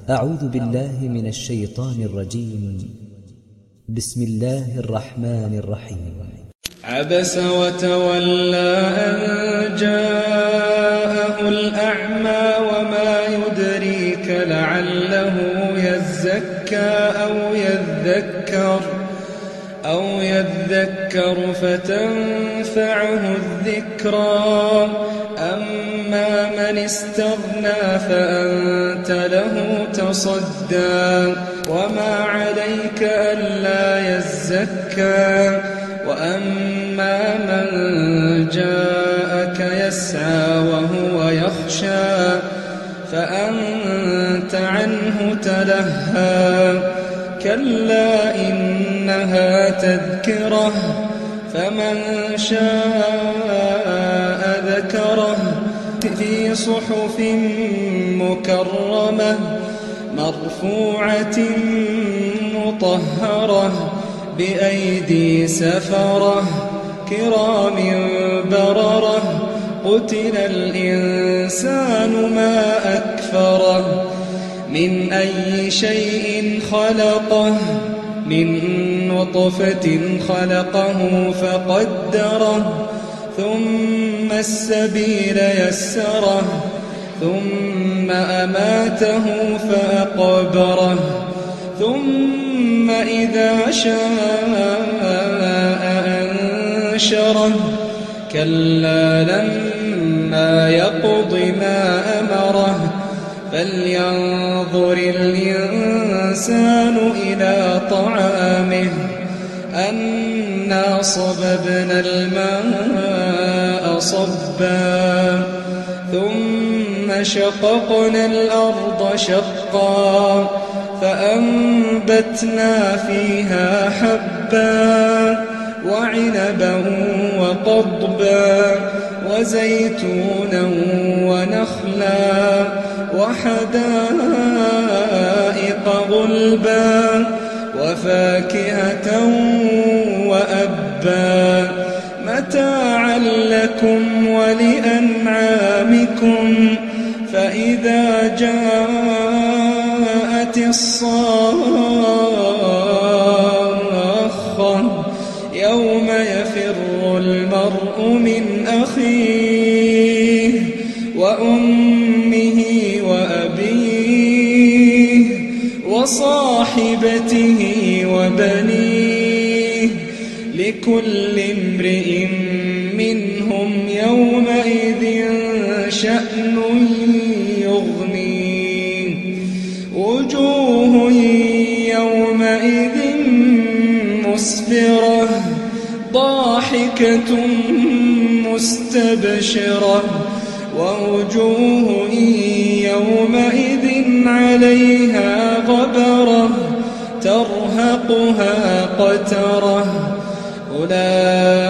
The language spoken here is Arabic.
أعوذ بالله من الشيطان الرجيم. بسم الله الرحمن الرحيم. عبس وتولى أن جاءه الأعمى وما يدريك لعله يزكى أو يذكر فتنفعه الذكرى أما من استغنى فأنت له تصدى وما عليك ألا يزكى وأما من جاءك يسعى وهو يخشى فأنت عنه تلهى كلا إنها تذكرة فمن شاء ذكره في صحف مكرمة مرفوعة مطهرة بأيدي سفرة كرام بررة قتل الإنسان ما أكفره من أي شيء خلقه من نطفة خلقه فقدره ثم السبيل يسره ثم أماته فأقبره ثم إذا شاء أنشره كلا لما يقض ما أمره فلينظر الإنسان إلى طعامه أنا صببنا الماء صبا ثم شققنا الأرض شقا فأنبتنا فيها حبا وعنبا وقضبا وزيتونا ونخلا وحدائق غلبا وفاكهة وأبا متاعا لكم ولأنعامكم فإذا جاءت الصاخة يوم يفر المرء من أخيه وأمه وأبيه وصاحبته وبنيه لكل امرئ منهم يومئذ شأن يغنيه وجوه يومئذ مسفرة ضاحكة مستبشرة ووجوه يومئذ عليها غبرة ترهقها قترة أولئك